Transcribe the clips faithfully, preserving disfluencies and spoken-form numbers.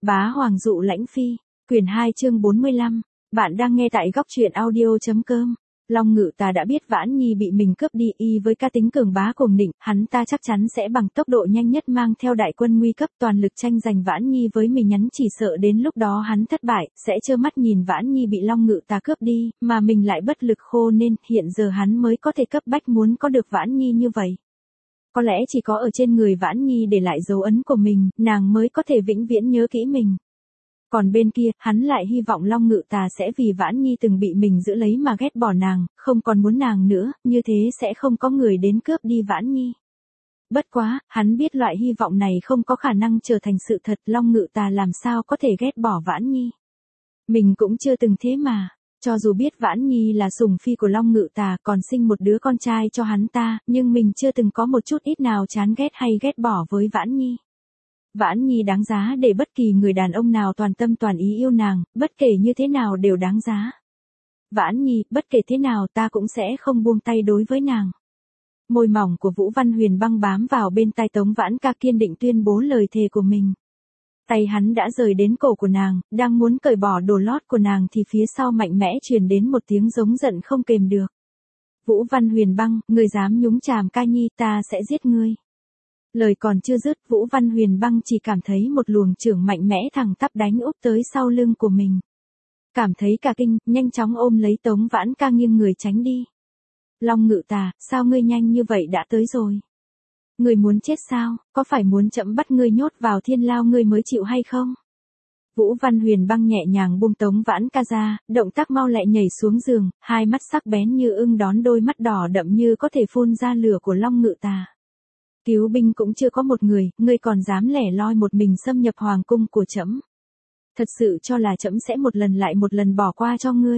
Bá Hoàng dụ lãnh phi, quyển hai chương bốn mươi lăm, bạn đang nghe tại góc truyện audio.com. Long Ngự Tà đã biết Vãn Nhi bị mình cướp đi, y với cá tính cường bá cuồng định, hắn ta chắc chắn sẽ bằng tốc độ nhanh nhất mang theo đại quân nguy cấp toàn lực tranh giành Vãn Nhi với mình, nhắn chỉ sợ đến lúc đó hắn thất bại, sẽ trơ mắt nhìn Vãn Nhi bị Long Ngự Tà cướp đi, mà mình lại bất lực khô nên hiện giờ hắn mới có thể cấp bách muốn có được Vãn Nhi như vậy. Có lẽ chỉ có ở trên người Vãn Nhi để lại dấu ấn của mình, nàng mới có thể vĩnh viễn nhớ kỹ mình. Còn bên kia, hắn lại hy vọng Long Ngự Tà sẽ vì Vãn Nhi từng bị mình giữ lấy mà ghét bỏ nàng, không còn muốn nàng nữa, như thế sẽ không có người đến cướp đi Vãn Nhi. Bất quá, hắn biết loại hy vọng này không có khả năng trở thành sự thật, Long Ngự Tà làm sao có thể ghét bỏ Vãn Nhi. Mình cũng chưa từng thế mà. Cho dù biết Vãn Nhi là sủng phi của Long Ngự Tà, còn sinh một đứa con trai cho hắn ta, nhưng mình chưa từng có một chút ít nào chán ghét hay ghét bỏ với Vãn Nhi. Vãn Nhi đáng giá để bất kỳ người đàn ông nào toàn tâm toàn ý yêu nàng, bất kể như thế nào đều đáng giá. Vãn Nhi, bất kể thế nào ta cũng sẽ không buông tay đối với nàng. Môi mỏng của Vũ Văn Huyền băng bám vào bên tai Tống Vãn Ca, kiên định tuyên bố lời thề của mình. Tay hắn đã rời đến cổ của nàng, đang muốn cởi bỏ đồ lót của nàng thì phía sau mạnh mẽ truyền đến một tiếng giống giận không kềm được. Vũ Văn Huyền băng, ngươi dám nhúng chàm Ca Nhi, ta sẽ giết ngươi. Lời còn chưa dứt, Vũ Văn Huyền băng chỉ cảm thấy một luồng chưởng mạnh mẽ thẳng tắp đánh úp tới sau lưng của mình. Cảm thấy cả kinh, nhanh chóng ôm lấy Tống Vãn Ca nghiêng người tránh đi. Long Ngự Tà, sao ngươi nhanh như vậy đã tới rồi? Ngươi muốn chết sao, có phải muốn chậm bắt ngươi nhốt vào thiên lao ngươi mới chịu hay không? Vũ Văn Huyền băng nhẹ nhàng buông Tống Vãn Ca ra, động tác mau lẹ nhảy xuống giường, hai mắt sắc bén như ưng đón đôi mắt đỏ đậm như có thể phun ra lửa của Long Ngự Tà. Cứu binh cũng chưa có một người, ngươi còn dám lẻ loi một mình xâm nhập hoàng cung của trẫm. Thật sự cho là trẫm sẽ một lần lại một lần bỏ qua cho ngươi.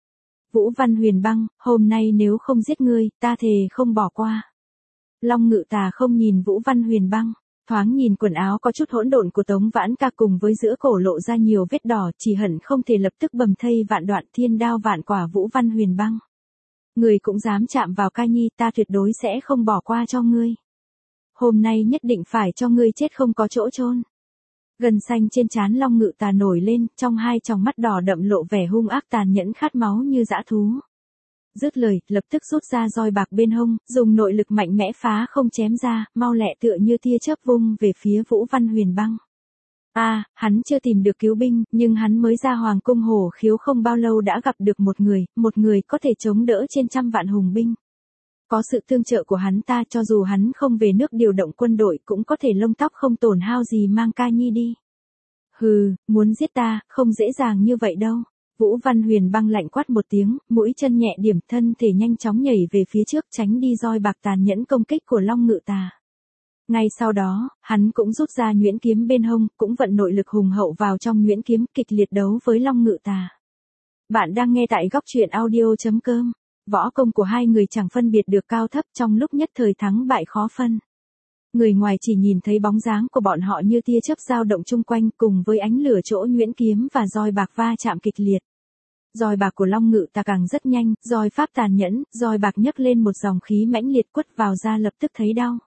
Vũ Văn Huyền băng, hôm nay nếu không giết ngươi, ta thề không bỏ qua. Long Ngự Tà không nhìn Vũ Văn Huyền băng, thoáng nhìn quần áo có chút hỗn độn của Tống Vãn Ca cùng với giữa cổ lộ ra nhiều vết đỏ, chỉ hận không thể lập tức bầm thây vạn đoạn, thiên đao vạn quả. Vũ Văn Huyền băng, ngươi cũng dám chạm vào Ca Nhi, ta tuyệt đối sẽ không bỏ qua cho ngươi. Hôm nay nhất định phải cho ngươi chết không có chỗ chôn. Gân xanh trên trán Long Ngự Tà nổi lên, trong hai tròng mắt đỏ đậm lộ vẻ hung ác tàn nhẫn khát máu như dã thú. Dứt lời, lập tức rút ra roi bạc bên hông, dùng nội lực mạnh mẽ phá không chém ra, mau lẹ tựa như tia chớp vung về phía Vũ Văn Huyền băng. A, à, hắn chưa tìm được cứu binh, nhưng hắn mới ra hoàng cung Hổ Khiếu không bao lâu đã gặp được một người, một người có thể chống đỡ trên trăm vạn hùng binh. Có sự tương trợ của hắn ta, cho dù hắn không về nước điều động quân đội cũng có thể lông tóc không tổn hao gì mang Ca Nhi đi. Hừ, muốn giết ta, không dễ dàng như vậy đâu. Vũ Văn Huyền băng lạnh quát một tiếng, mũi chân nhẹ điểm, thân thể nhanh chóng nhảy về phía trước tránh đi roi bạc tàn nhẫn công kích của Long Ngự Tà. Ngay sau đó, hắn cũng rút ra nhuyễn kiếm bên hông, cũng vận nội lực hùng hậu vào trong nhuyễn kiếm, kịch liệt đấu với Long Ngự Tà. Bạn đang nghe tại góc truyện audio.com. Võ công của hai người chẳng phân biệt được cao thấp, trong lúc nhất thời thắng bại khó phân. Người ngoài chỉ nhìn thấy bóng dáng của bọn họ như tia chớp dao động chung quanh, cùng với ánh lửa chỗ nhuyễn kiếm và roi bạc va chạm kịch liệt. Roi bạc của Long Ngự Tà càng rất nhanh, roi pháp tàn nhẫn, roi bạc nhấc lên một dòng khí mãnh liệt quất vào da lập tức thấy đau.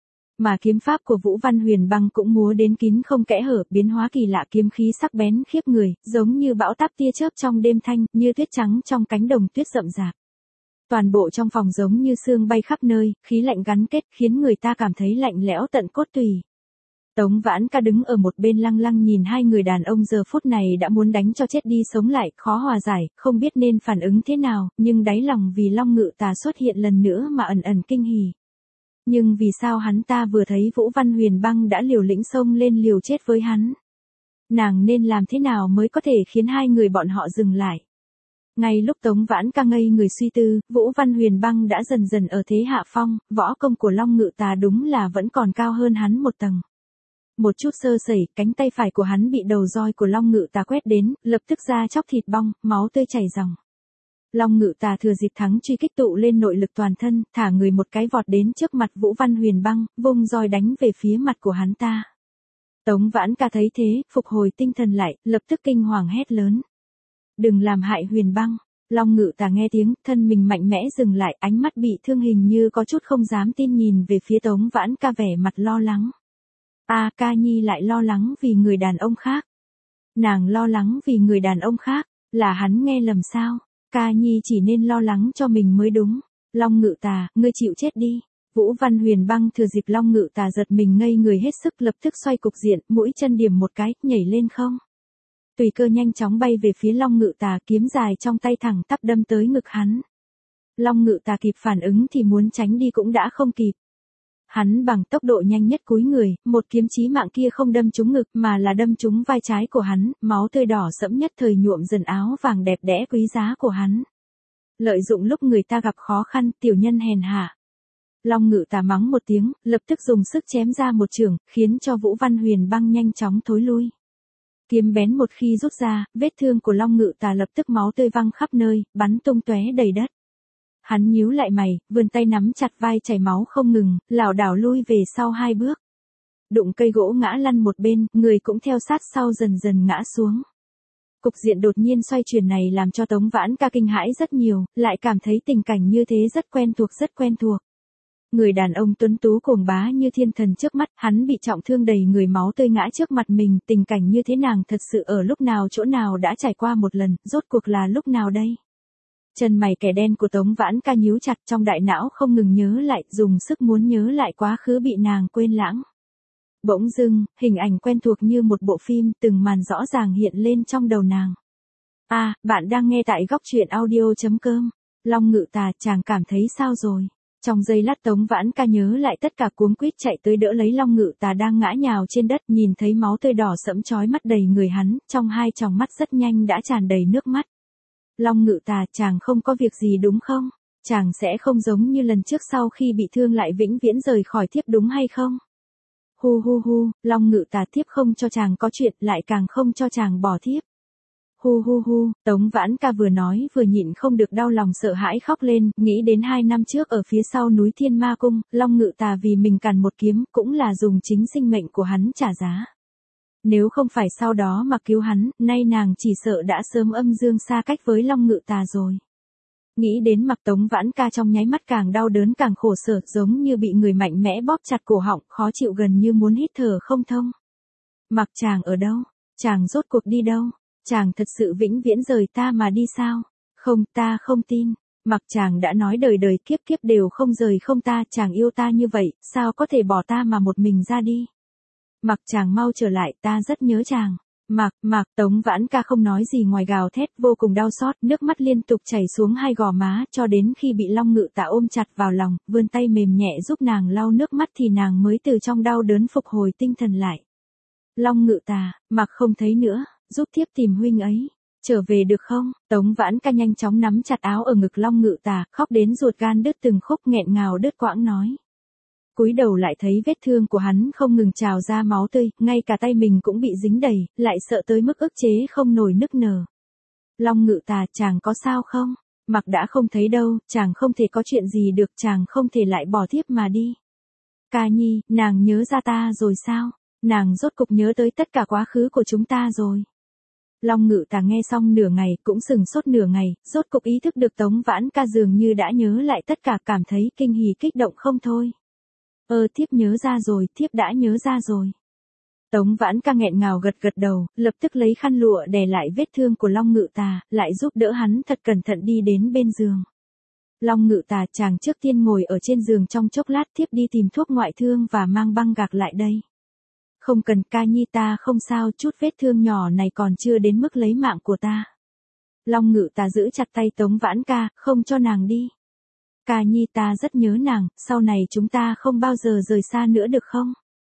Mà kiếm pháp của Vũ Văn Huyền băng cũng múa đến kín không kẽ hở, biến hóa kỳ lạ, kiếm khí sắc bén khiếp người, giống như bão táp tia chớp trong đêm thanh, như tuyết trắng trong cánh đồng tuyết rậm rạp. Toàn bộ trong phòng giống như sương bay khắp nơi, khí lạnh gắn kết khiến người ta cảm thấy lạnh lẽo tận cốt tủy. Tống Vãn Ca đứng ở một bên lăng lăng nhìn hai người đàn ông giờ phút này đã muốn đánh cho chết đi sống lại, khó hòa giải, không biết nên phản ứng thế nào, nhưng đáy lòng vì Long Ngự Tà xuất hiện lần nữa mà ẩn ẩn kinh hỉ. Nhưng vì sao hắn ta vừa thấy Vũ Văn Huyền băng đã liều lĩnh xông lên liều chết với hắn? Nàng nên làm thế nào mới có thể khiến hai người bọn họ dừng lại? Ngay lúc Tống Vãn Ca ngây người suy tư, Vũ Văn Huyền băng đã dần dần ở thế hạ phong, võ công của Long Ngự Tà đúng là vẫn còn cao hơn hắn một tầng. Một chút sơ sẩy, cánh tay phải của hắn bị đầu roi của Long Ngự Tà quét đến, lập tức da chóc thịt bong, máu tươi chảy ròng. Long Ngự Tà thừa dịp thắng truy kích tụ lên nội lực toàn thân, thả người một cái vọt đến trước mặt Vũ Văn Huyền băng, vung roi đánh về phía mặt của hắn ta. Tống Vãn Ca thấy thế, phục hồi tinh thần lại, lập tức kinh hoàng hét lớn. Đừng làm hại Huyền băng. Long Ngự Tà nghe tiếng, thân mình mạnh mẽ dừng lại, ánh mắt bị thương hình như có chút không dám tin nhìn về phía Tống Vãn Ca vẻ mặt lo lắng. A, Ca Nhi lại lo lắng vì người đàn ông khác. Nàng lo lắng vì người đàn ông khác, là hắn nghe lầm sao? Ca Nhi chỉ nên lo lắng cho mình mới đúng. Long Ngự Tà, ngươi chịu chết đi. Vũ Văn Huyền Băng thừa dịp Long Ngự Tà giật mình ngây người hết sức lập tức xoay cục diện, mũi chân điểm một cái, nhảy lên không. Tùy cơ nhanh chóng bay về phía Long Ngự Tà, kiếm dài trong tay thẳng tắp đâm tới ngực hắn. Long Ngự Tà kịp phản ứng thì muốn tránh đi cũng đã không kịp. Hắn bằng tốc độ nhanh nhất cúi người, một kiếm chí mạng kia không đâm trúng ngực mà là đâm trúng vai trái của hắn, máu tươi đỏ sẫm nhất thời nhuộm dần áo vàng đẹp đẽ quý giá của hắn. Lợi dụng lúc người ta gặp khó khăn, tiểu nhân hèn hạ. Long Ngự Tà mắng một tiếng, lập tức dùng sức chém ra một chưởng, khiến cho Vũ Văn Huyền Băng nhanh chóng thối lui. Kiếm bén một khi rút ra, vết thương của Long Ngự Tà lập tức máu tươi văng khắp nơi, bắn tung tóe đầy đất. Hắn nhíu lại mày, vươn tay nắm chặt vai chảy máu không ngừng, lảo đảo lui về sau hai bước. Đụng cây gỗ ngã lăn một bên, người cũng theo sát sau dần dần ngã xuống. Cục diện đột nhiên xoay chuyển này làm cho Tống Vãn Ca kinh hãi rất nhiều, lại cảm thấy tình cảnh như thế rất quen thuộc rất quen thuộc. Người đàn ông tuấn tú cuồng bá như thiên thần trước mắt, hắn bị trọng thương đầy người máu tươi ngã trước mặt mình, tình cảnh như thế nàng thật sự ở lúc nào chỗ nào đã trải qua một lần, rốt cuộc là lúc nào đây? Chân mày kẻ đen của Tống Vãn Ca nhíu chặt, trong đại não không ngừng nhớ lại, dùng sức muốn nhớ lại quá khứ bị nàng quên lãng. Bỗng dưng, hình ảnh quen thuộc như một bộ phim, từng màn rõ ràng hiện lên trong đầu nàng. A, à, bạn đang nghe tại góc truyện audio chấm com. Long Ngự Tà, chàng cảm thấy sao rồi? Trong giây lát Tống Vãn Ca nhớ lại tất cả, cuống quýt chạy tới đỡ lấy Long Ngự Tà đang ngã nhào trên đất, nhìn thấy máu tươi đỏ sẫm chói mắt đầy người hắn, trong hai tròng mắt rất nhanh đã tràn đầy nước mắt. Long Ngự Tà, chàng không có việc gì đúng không? Chàng sẽ không giống như lần trước sau khi bị thương lại vĩnh viễn rời khỏi thiếp đúng hay không? Hu hu hu, Long Ngự Tà, thiếp không cho chàng có chuyện, lại càng không cho chàng bỏ thiếp. Hu hu hu, Tống Vãn Ca vừa nói vừa nhịn không được đau lòng sợ hãi khóc lên, nghĩ đến hai năm trước ở phía sau núi Thiên Ma Cung, Long Ngự Tà vì mình càn một kiếm, cũng là dùng chính sinh mệnh của hắn trả giá. Nếu không phải sau đó mà cứu hắn, nay nàng chỉ sợ đã sớm âm dương xa cách với Long Ngự Tà rồi. Nghĩ đến mặt Tống Vãn Ca trong nháy mắt càng đau đớn càng khổ sở, giống như bị người mạnh mẽ bóp chặt cổ họng, khó chịu gần như muốn hít thở không thông. Mặc chàng ở đâu? Chàng rốt cuộc đi đâu? Chàng thật sự vĩnh viễn rời ta mà đi sao? Không, ta không tin. Mặc chàng đã nói đời đời kiếp kiếp đều không rời không ta, chàng yêu ta như vậy, sao có thể bỏ ta mà một mình ra đi? Mặc chàng mau trở lại, ta rất nhớ chàng. Mặc, mặc, Tống Vãn Ca không nói gì ngoài gào thét vô cùng đau xót, nước mắt liên tục chảy xuống hai gò má, cho đến khi bị Long Ngự Tà ôm chặt vào lòng, vươn tay mềm nhẹ giúp nàng lau nước mắt thì nàng mới từ trong đau đớn phục hồi tinh thần lại. Long Ngự Tà, Mặc không thấy nữa, giúp thiếp tìm huynh ấy. Trở về được không? Tống Vãn Ca nhanh chóng nắm chặt áo ở ngực Long Ngự Tà, khóc đến ruột gan đứt từng khúc, nghẹn ngào đứt quãng nói. Cúi đầu lại thấy vết thương của hắn không ngừng trào ra máu tươi, ngay cả tay mình cũng bị dính đầy, lại sợ tới mức ức chế không nổi nức nở. Long Ngự Tà, chàng có sao không? Mặc đã không thấy đâu, chàng không thể có chuyện gì được, chàng không thể lại bỏ thiếp mà đi. Ca Nhi, nàng nhớ ra ta rồi sao? Nàng rốt cục nhớ tới tất cả quá khứ của chúng ta rồi. Long Ngự Tà nghe xong nửa ngày, cũng sừng sốt nửa ngày, rốt cục ý thức được Tống Vãn Ca dường như đã nhớ lại tất cả, cảm thấy kinh hỉ kích động không thôi. Ơ thiếp nhớ ra rồi, thiếp đã nhớ ra rồi. Tống Vãn Ca nghẹn ngào gật gật đầu, lập tức lấy khăn lụa đè lại vết thương của Long Ngự Tà, lại giúp đỡ hắn thật cẩn thận đi đến bên giường. Long Ngự Tà, chàng trước tiên ngồi ở trên giường trong chốc lát, thiếp đi tìm thuốc ngoại thương và mang băng gạc lại đây. Không cần, Ca Nhi, ta không sao, chút vết thương nhỏ này còn chưa đến mức lấy mạng của ta. Long Ngự Tà giữ chặt tay Tống Vãn Ca, không cho nàng đi. Ca Nhi, ta rất nhớ nàng, sau này chúng ta không bao giờ rời xa nữa được không?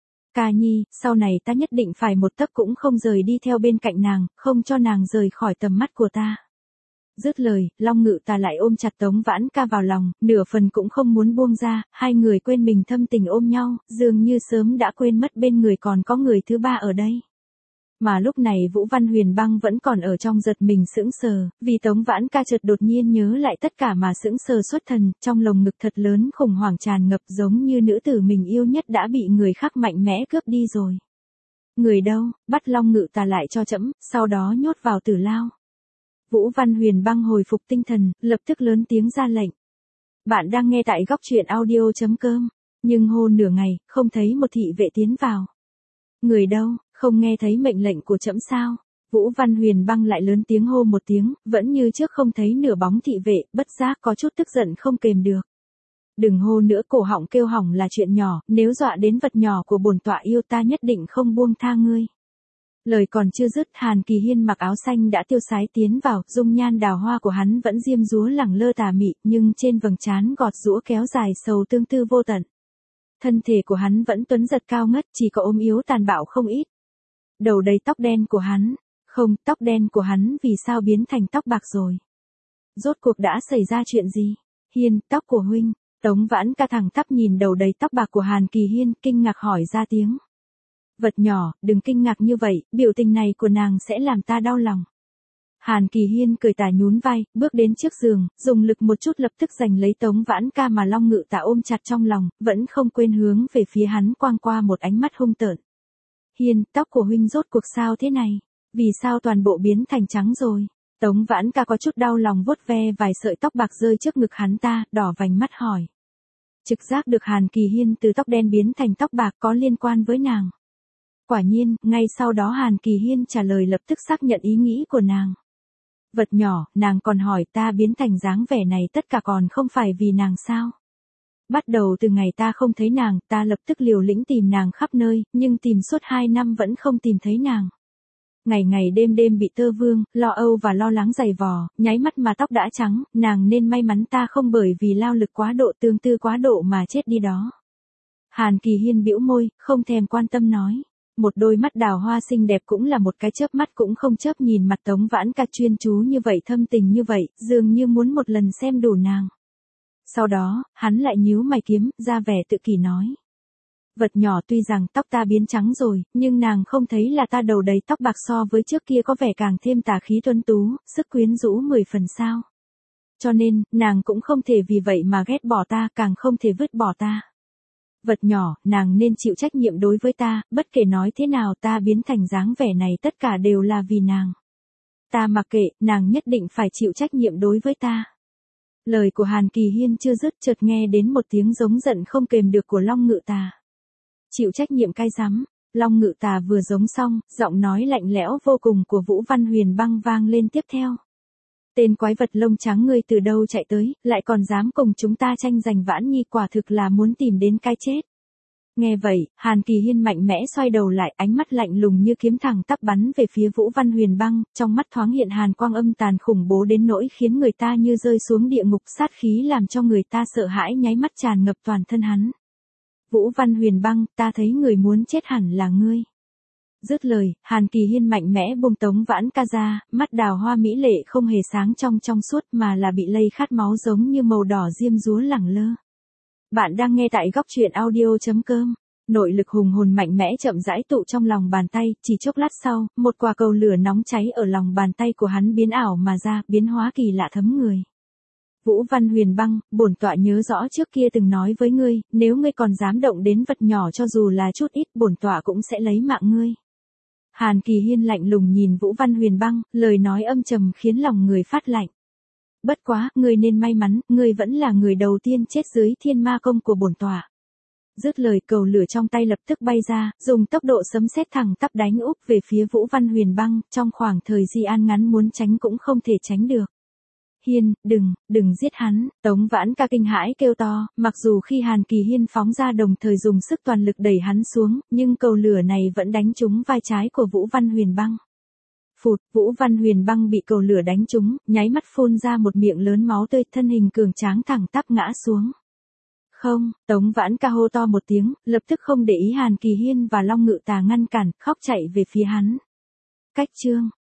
Ca Nhi, sau này ta nhất định phải một tấc cũng không rời đi theo bên cạnh nàng, không cho nàng rời khỏi tầm mắt của ta. Dứt lời, Long Ngự Tà lại ôm chặt Tống Vãn Ca vào lòng, nửa phần cũng không muốn buông ra, hai người quên mình thâm tình ôm nhau, dường như sớm đã quên mất bên người còn có người thứ ba ở đây. Mà lúc này Vũ Văn Huyền Băng vẫn còn ở trong giật mình sững sờ, vì Tống Vãn Ca chợt đột nhiên nhớ lại tất cả mà sững sờ xuất thần, trong lồng ngực thật lớn khủng hoảng tràn ngập, giống như nữ tử mình yêu nhất đã bị người khác mạnh mẽ cướp đi rồi. Người đâu, bắt Long Ngự Tà lại cho trẫm, sau đó nhốt vào tử lao. Vũ Văn Huyền Băng hồi phục tinh thần, lập tức lớn tiếng ra lệnh. Bạn đang nghe tại góc truyện audio chấm com, nhưng hô nửa ngày, không thấy một thị vệ tiến vào. Người đâu, không nghe thấy mệnh lệnh của trẫm sao? Vũ Văn Huyền Băng lại lớn tiếng hô một tiếng, vẫn như trước không thấy nửa bóng thị vệ, bất giác có chút tức giận không kềm được. Đừng hô nữa, cổ họng kêu hỏng là chuyện nhỏ, nếu dọa đến vật nhỏ của bổn tọa yêu ta nhất định không buông tha ngươi. Lời còn chưa dứt, Hàn Kỳ Hiên mặc áo xanh đã tiêu sái tiến vào, dung nhan đào hoa của hắn vẫn diêm dúa lẳng lơ tà mị, nhưng trên vầng trán gọt rũa kéo dài sầu tương tư vô tận. Thân thể của hắn vẫn tuấn giật cao ngất, chỉ có ốm yếu tàn bạo không ít. Đầu đầy tóc đen của hắn, không, tóc đen của hắn vì sao biến thành tóc bạc rồi? Rốt cuộc đã xảy ra chuyện gì? Hiên, tóc của huynh. Tống Vãn Ca thẳng tắp nhìn đầu đầy tóc bạc của Hàn Kỳ Hiên, kinh ngạc hỏi ra tiếng. Vật nhỏ, đừng kinh ngạc như vậy, biểu tình này của nàng sẽ làm ta đau lòng. Hàn Kỳ Hiên cười tà nhún vai, bước đến trước giường, dùng lực một chút lập tức giành lấy Tống Vãn Ca mà Long Ngự Tà ôm chặt trong lòng, vẫn không quên hướng về phía hắn quang qua một ánh mắt hung tợn. Hiên, tóc của huynh rốt cuộc sao thế này? Vì sao toàn bộ biến thành trắng rồi? Tống Vãn Ca có chút đau lòng vuốt ve vài sợi tóc bạc rơi trước ngực hắn ta, đỏ vành mắt hỏi. Trực giác được Hàn Kỳ Hiên từ tóc đen biến thành tóc bạc có liên quan với nàng. Quả nhiên, ngay sau đó Hàn Kỳ Hiên trả lời lập tức xác nhận ý nghĩ của nàng. Vật nhỏ, nàng còn hỏi ta biến thành dáng vẻ này tất cả còn không phải vì nàng sao? Bắt đầu từ ngày ta không thấy nàng, ta lập tức liều lĩnh tìm nàng khắp nơi, nhưng tìm suốt hai năm vẫn không tìm thấy nàng. Ngày ngày đêm đêm bị Tơ Vương, lo âu và lo lắng dày vò, nháy mắt mà tóc đã trắng, nàng nên may mắn ta không bởi vì lao lực quá độ tương tư quá độ mà chết đi đó. Hàn Kỳ Hiên bĩu môi, không thèm quan tâm nói. Một đôi mắt đào hoa xinh đẹp cũng là một cái chớp mắt cũng không chớp nhìn mặt Tống Vãn Ca chuyên chú như vậy, thâm tình như vậy, dường như muốn một lần xem đủ nàng. Sau đó, hắn lại nhíu mày kiếm, ra vẻ tự kỷ nói. Vật nhỏ, tuy rằng tóc ta biến trắng rồi, nhưng nàng không thấy là ta đầu đầy tóc bạc so với trước kia có vẻ càng thêm tà khí tuấn tú, sức quyến rũ mười phần sao. Cho nên, nàng cũng không thể vì vậy mà ghét bỏ ta, càng không thể vứt bỏ ta. Vật nhỏ, nàng nên chịu trách nhiệm đối với ta, bất kể nói thế nào ta biến thành dáng vẻ này tất cả đều là vì nàng. Ta mặc kệ, nàng nhất định phải chịu trách nhiệm đối với ta. Lời của Hàn Kỳ Hiên chưa dứt chợt nghe đến một tiếng giống giận không kềm được của Long Ngự Tà. Chịu trách nhiệm cay rắm, Long Ngự Tà vừa giống xong, giọng nói lạnh lẽo vô cùng của Vũ Văn Huyền Băng vang lên tiếp theo. Tên quái vật lông trắng ngươi từ đâu chạy tới, lại còn dám cùng chúng ta tranh giành Vãn Nhi, quả thực là muốn tìm đến cái chết. Nghe vậy, Hàn Kỳ Hiên mạnh mẽ xoay đầu lại, ánh mắt lạnh lùng như kiếm thẳng tắp bắn về phía Vũ Văn Huyền Băng, trong mắt thoáng hiện hàn quang âm tàn khủng bố đến nỗi khiến người ta như rơi xuống địa ngục, sát khí làm cho người ta sợ hãi nháy mắt tràn ngập toàn thân hắn. Vũ Văn Huyền Băng, ta thấy người muốn chết hẳn là ngươi. Dứt lời, Hàn Kỳ Hiên mạnh mẽ buông Tống Vãn Ca ra, mắt đào hoa mỹ lệ không hề sáng trong trong suốt mà là bị lây khát máu giống như màu đỏ diêm dúa lẳng lơ. Bạn đang nghe tại góc truyện audio chấm com. Nội lực hùng hồn mạnh mẽ chậm rãi tụ trong lòng bàn tay, chỉ chốc lát sau, một quả cầu lửa nóng cháy ở lòng bàn tay của hắn biến ảo mà ra, biến hóa kỳ lạ thấm người. Vũ Văn Huyền Băng, bổn tọa nhớ rõ trước kia từng nói với ngươi, nếu ngươi còn dám động đến vật nhỏ cho dù là chút ít, bổn tọa cũng sẽ lấy mạng ngươi. Hàn Kỳ Hiên lạnh lùng nhìn Vũ Văn Huyền Băng, lời nói âm trầm khiến lòng người phát lạnh. Bất quá, ngươi nên may mắn, ngươi vẫn là người đầu tiên chết dưới thiên ma công của bổn tọa. Dứt lời, cầu lửa trong tay lập tức bay ra, dùng tốc độ sấm sét thẳng tắp đánh úp về phía Vũ Văn Huyền Băng, trong khoảng thời gian ngắn muốn tránh cũng không thể tránh được. Hiên, đừng, đừng giết hắn, Tống Vãn Ca kinh hãi kêu to, mặc dù khi Hàn Kỳ Hiên phóng ra đồng thời dùng sức toàn lực đẩy hắn xuống, nhưng cầu lửa này vẫn đánh trúng vai trái của Vũ Văn Huyền Băng. Phụt, Vũ Văn Huyền Băng bị cầu lửa đánh trúng, nháy mắt phun ra một miệng lớn máu tươi, thân hình cường tráng thẳng tắp ngã xuống. Không, Tống Vãn Ca hô to một tiếng, lập tức không để ý Hàn Kỳ Hiên và Long Ngự Tà ngăn cản, khóc chạy về phía hắn. Cách chương